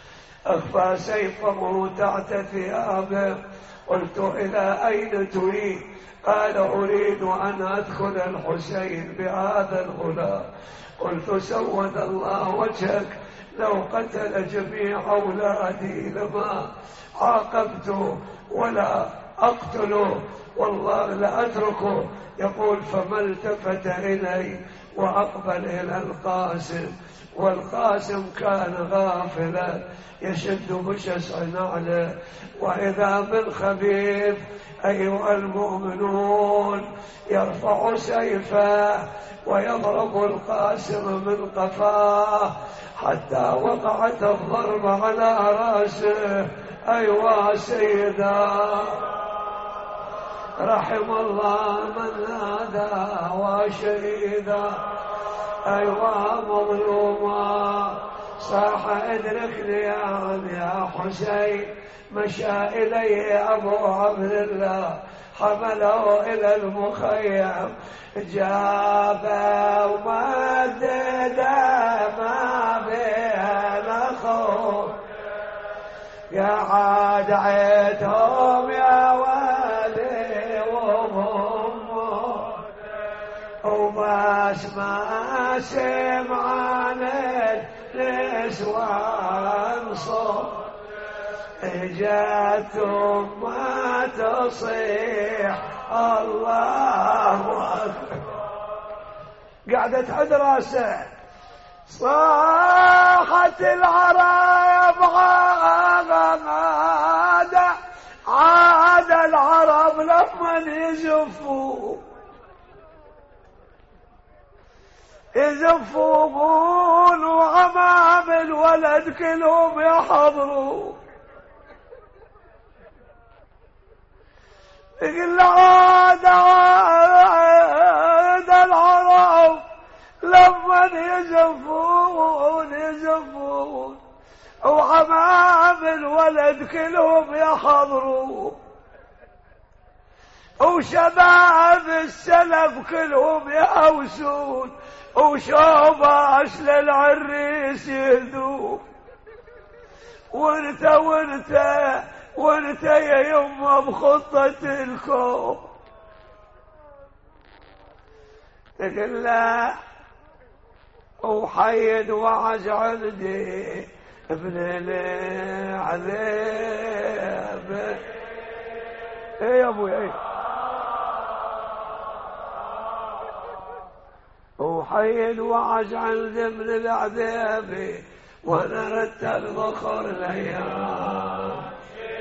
أخفى سيفه تحت ثيابه. قلت إلى أين تريد؟ قال أريد أن أدخل الحسين بهذا الغلام. قلت سود الله وجهك، لو قتل جميع أولادي لما عاقبته ولا أقتله، والله لأتركه. يقول فما التفت إلي وأقبل إلى القاسم، والقاسم كان غافلا يشد بشسع نعله، وإذا بالخبيث أيها المؤمنون يرفع سيفه ويضرب القاسم من قفاه حتى وقعت الضرب على رأسه. أيها سيدا، رحم الله من نادى وشهيدا. أيها مظلوما، صاح ادركني يا حسين. مشى إليه أبو عبد الله، حمله إلى المخيم، جابه ومدده ما بين خوف. يا عاد عيتهم يا ولي وهم، وبس ما سمعان النسوان صوت، اجتهم ما تصيح الله أكبر. قعدت عند راسه، صاحت العرب عاد عاد العرب لما يزفوا يزفون وعمام الولد كلهم يحضروا. يقول عاد عاد العرب لما يزفون يزفون وعمام الولد كلهم يحضروا، وشباب السلف كلهم يهوسون، وشوباش للعريس يهدوه. وانت وانت وانت يا يمه بخطة الكون. تقول لا وحيد وعج عندي ابن العذاب. ايه يا ابوي ايه؟ وحيد وعج عندي ابن العذاب، وانا رتل بخر الايام.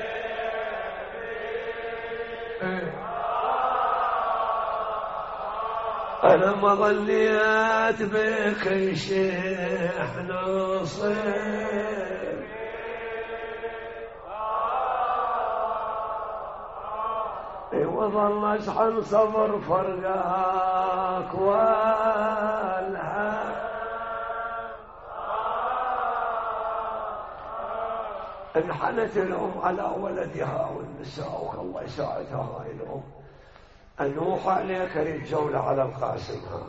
أنا ما ظليت بك شيح نصيب، وظل أشحن صبر فرقاك والها. انحنت الأم على ولدها والنساء، الله يساعدها هاي الأم. أنوح عليك أريد جولة على القاسم، ها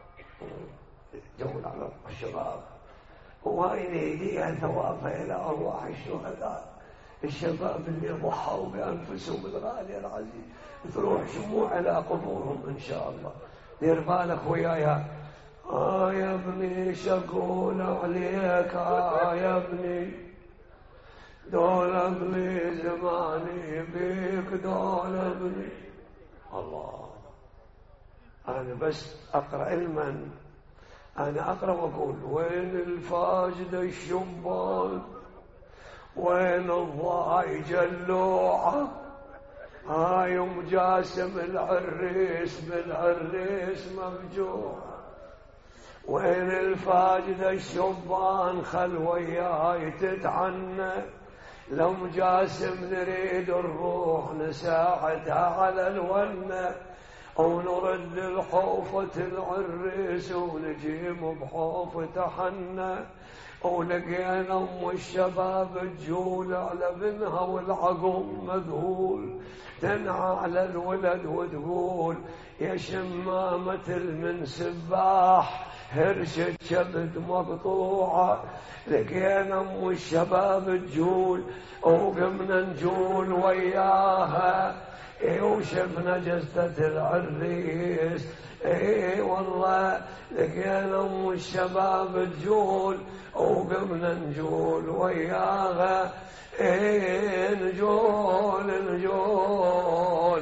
جولة على الشباب، وهاي نهديها ثوابها إلى أرواح الشهداء، الشباب اللي ضحوا بأنفسهم الغالية العزيز، تروح شموع إلى قبورهم إن شاء الله. دير بالك ويايا. آه يا ابني شقول عليك، آه يا ابني دول ابني زماني بيك، دول ابني. الله، أنا بس أقرأ علما، أنا أقرأ وأقول وين الفاجد الشبان، وين الضايجة اللوعة، هاي أم جاسم العريس بالعريس مفجوع، وين الفاجد الشبان خل وياي تتعنى، لو جاسم نريد الروح نساعدها على الونة، أو نرد الحوفة العريس ونجيب بحوفة حنة، أو لقينا أم الشباب تجول على بنها والعقل مذهول، تنعى على الولد وتقول يا شمامة من سباح هرشة شبك مقطوعة، لقينا ام الشباب تجول وقمنا نجول وياها، اي وشفنا جثة العريس، اي والله لقينا ام الشباب تجول وقمنا نجول وياها، اي نجول نجول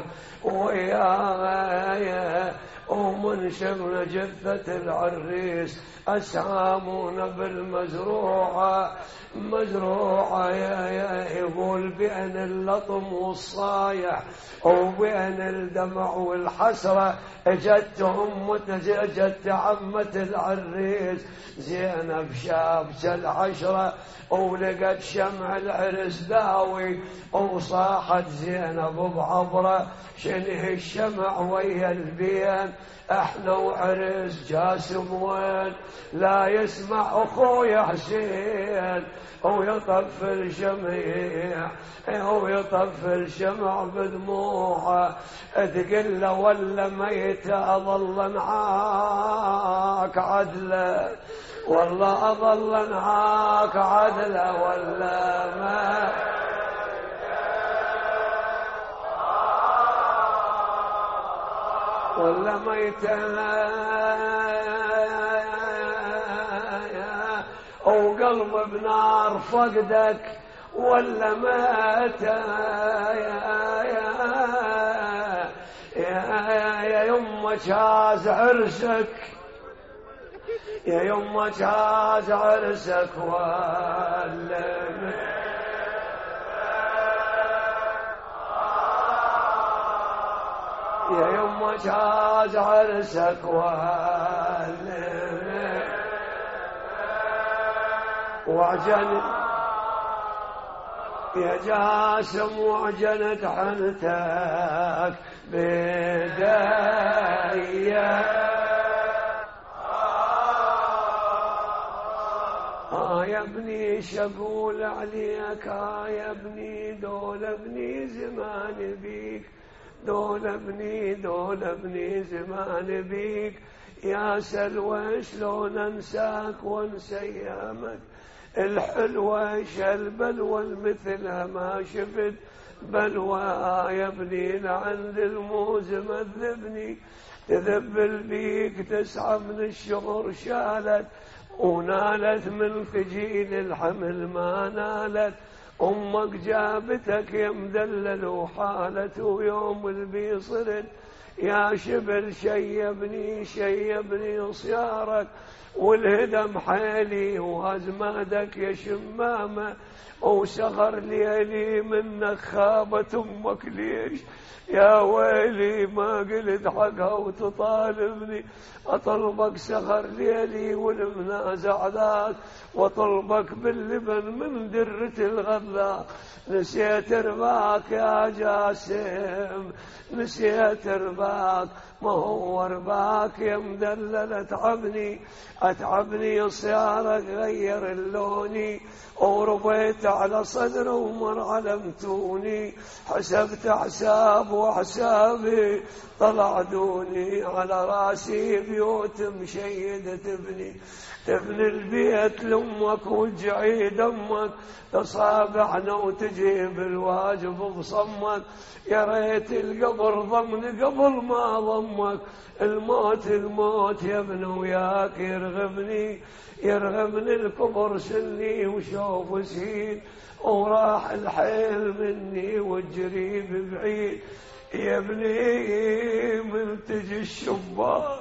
وياها، ومن شفنا جثة العريس أسهامنا بالمزروعة، مزروعة يا يا يقول بين اللطم والصايح وبين الدمع والحسرة، اجتهم متزوجت عمة العريس زينب شابسة العشرة، ولقت شمع العرس داوي وصاحت زينب بعبرة، شنه الشمع ويا البين احنا وعرس جاسم وين، لا يسمع اخويا حسين ويطفي الشمع ويطفي الشمع بدموعه، تقل له ولا ميت اظل معاك عدله، والله اظل معاك عدله ولا ما ولا ميتها، وقلب بنار فقدك ولا ميتها، يا يا يا يمك هاز عرسك، يا يمك هاز عرسك ولا يا يما جاز عرسك وهلم وعجن يا جاسم وعجنت حنتك بداية، آه يا ابني شقول عليك، آه يا ابني دول ابني زمان بيك، دول ابني دول ابني زمان بيك، يا سلوى شلون انساك وانسى ايامك الحلوة، شالبلوى المثلها ما شفت بلوى، يا ابني لعند الموز مذبني، تذبل بيك تسعى من الشغر شالت، ونالت من ثقيل الحمل ما نالت، أمك جابتك يا مدلل وحالت، ويوم البي صرت يا شبل شيبني شيبني صيارك، والهدم حيلي وازمادك يا شمامة، وسهر ليلي منك خابت أمك ليش، يا ويلي ما قلت حقها وتطالبني، أطلبك سهر ليلي والمنازع ذاك، وطلبك باللبن من درة الغلا، نسيت رباك يا جاسم نسيت رباك، ما هو رباك يا مدلل، اتعبني اتعبني صيارك غير اللوني، وربيت على صدر ومر علمتوني، حسبت حساب وحسابي طلع دوني، على راسي بيوت مشيدة تبني، تبني البيت لامك وتجعي دمك، تصابحنا وتجيب الواجب بصمك، يا ريت القبر ضمن قبل ما ضمك، الموت الموت يا ابن وياك يرغبني، يرغبني الكبر سني وشوف سين، وراح الحيل مني والجريب بعيد، يا ابني من تجي الشبان،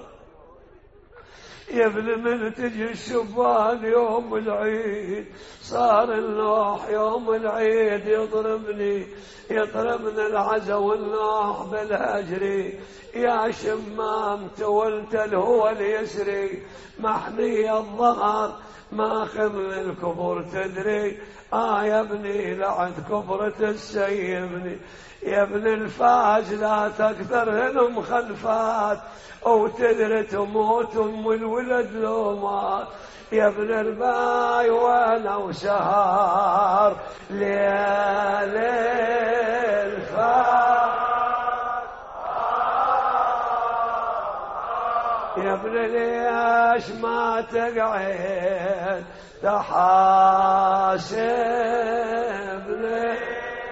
يا ابن من تجي الشبان يوم العيد، صار النوح يوم العيد يضربني يضربني العزا والنوح بالهجري، يا شمام تولت الهوى اليسري، محمي الظهر ما خمل الكبر تدري، آه يا ابني لعد كبرة السيبني، يا ابن الفاج لا تكثر هلم خلفات، أو تدري تموت أم الولد لو مات، يا ابن الباي وانا وسهار ليل الفات، يا ابن ليش ما تقعد تحاسبني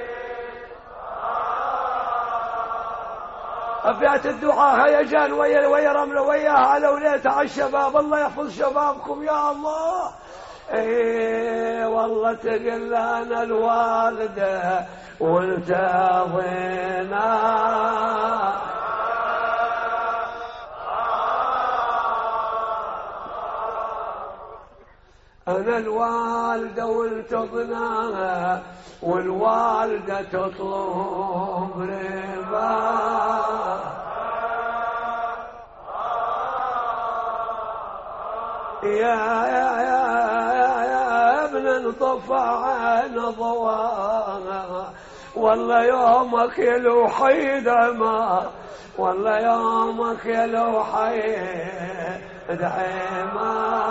أبيات الدعاء هيجان ويا ويا رملة وياها على وليتها على الشباب. الله يحفظ شبابكم يا الله. ايه والله تقل انا الوالده والتضينا انا الوالده والتضينا والوالده تطلب ربا يا يا يا يا ابن انطفى نضواها والله يومك يا لوحيد ما والله يومك يا لوحيد عما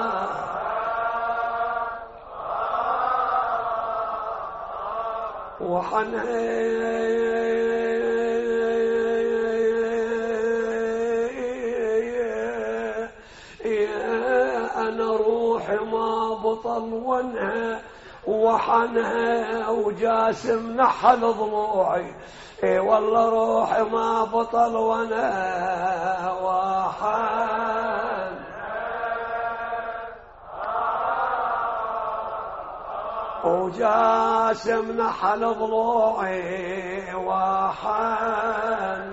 وحنين ما بطل ونها وحنها وجاسم نحل ضلوعي. اي والله روحي ما بطل وانا وحن وجاسم نحل ضلوعي وحن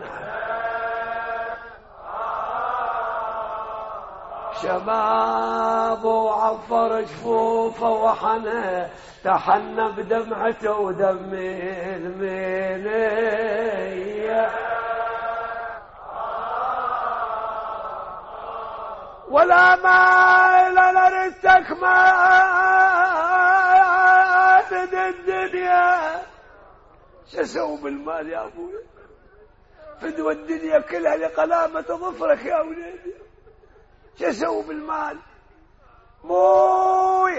شباب وعفر جفوفه وحنه تحنى بدمعته ودم المنية ولا ما لا ردتك ما تدي الدنيا شو اسوي بالمال يا ابوي فدوى الدنيا كلها لقلامة ظفرك يا وليدي شو اسوي بالمال موي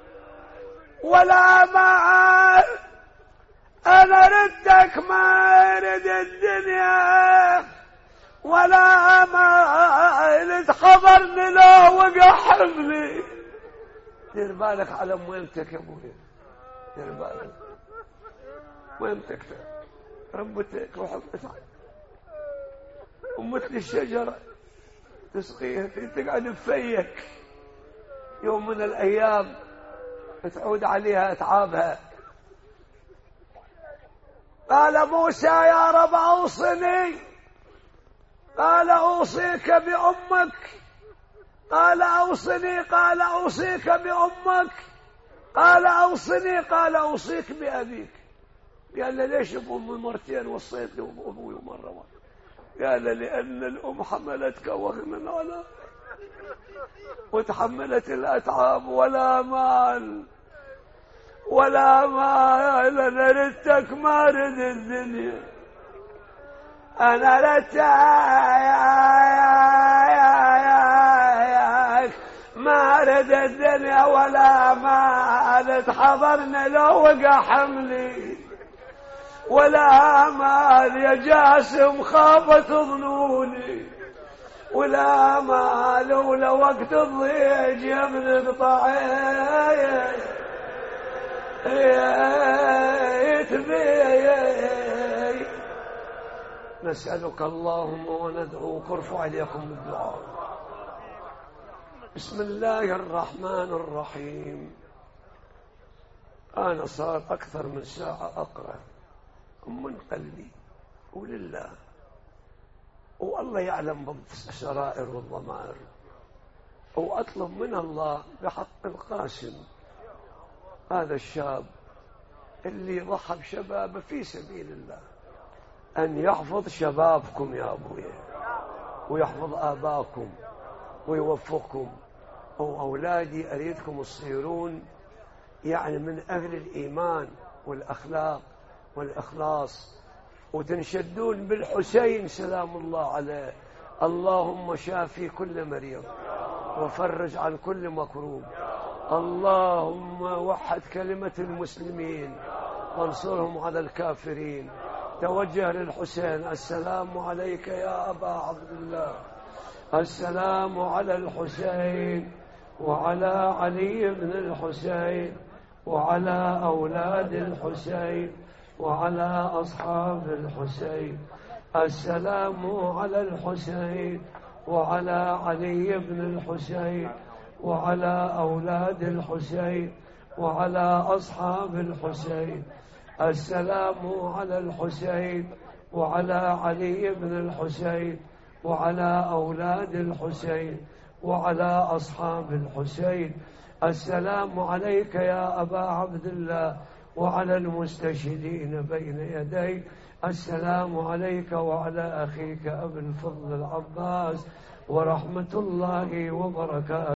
ولا مال انا ردك ما رد الدنيا ولا مال تخبرني لو وقحمني. دير بالك على مهمتك يا ابوي دير بالك مهمتك ربتك وحفظتك ومثل الشجره تسقيها تقعد بفيك يوم من الأيام تعود عليها أتعابها. قال موسى يا رب أوصني قال أوصيك بأمك قال أوصني قال أوصيك بأمك قال أوصني قال أوصيك بأبيك. قال له ليش بأمي مرتين وصيت له بأبوي مرة مرة؟ قال لأن الأم حملتك وهنا على وتحملت الأتعاب ولا مال ولا مال أنا ردتك ما رد الدنيا أنا ردتك ما رد الدنيا ولا مال تحضرنا لو وقع حملي ولا مال يا جاسم خافت ظنوني ولا مال ولا وقت الضيج يا ابن قطعي يتبي. نسألك اللهم وندعوك ارفع عليكم بالدعاء. بسم الله الرحمن الرحيم. أنا صار أكثر من ساعة أقرأ من قلبي ولله والله يعلم بالسرائر والضمائر وأطلب من الله بحق القاسم هذا الشاب اللي ضحى بشبابه في سبيل الله أن يحفظ شبابكم يا أبوي ويحفظ آباكم ويوفقكم. وأولادي أريدكم تصيرون يعني من أهل الإيمان والأخلاق والإخلاص وتنشدون بالحسين سلام الله عليه. اللهم شافي كل مريض وفرج عن كل مكروب. اللهم وحد كلمة المسلمين وانصرهم على الكافرين. توجه للحسين السلام عليك يا أبا عبد الله السلام على الحسين وعلى علي بن الحسين وعلى أولاد الحسين وعلى أصحاب الحسين. السلام على الحسين وعلى علي بن الحسين وعلى أولاد الحسين وعلى أصحاب الحسين. السلام على الحسين وعلى علي بن الحسين وعلى أولاد الحسين وعلى أصحاب الحسين. السلام عليك يا أبا عبد الله وعلى المستشهدين بين يديك. السلام عليك وعلى أخيك أبي الفضل العباس ورحمة الله وبركاته.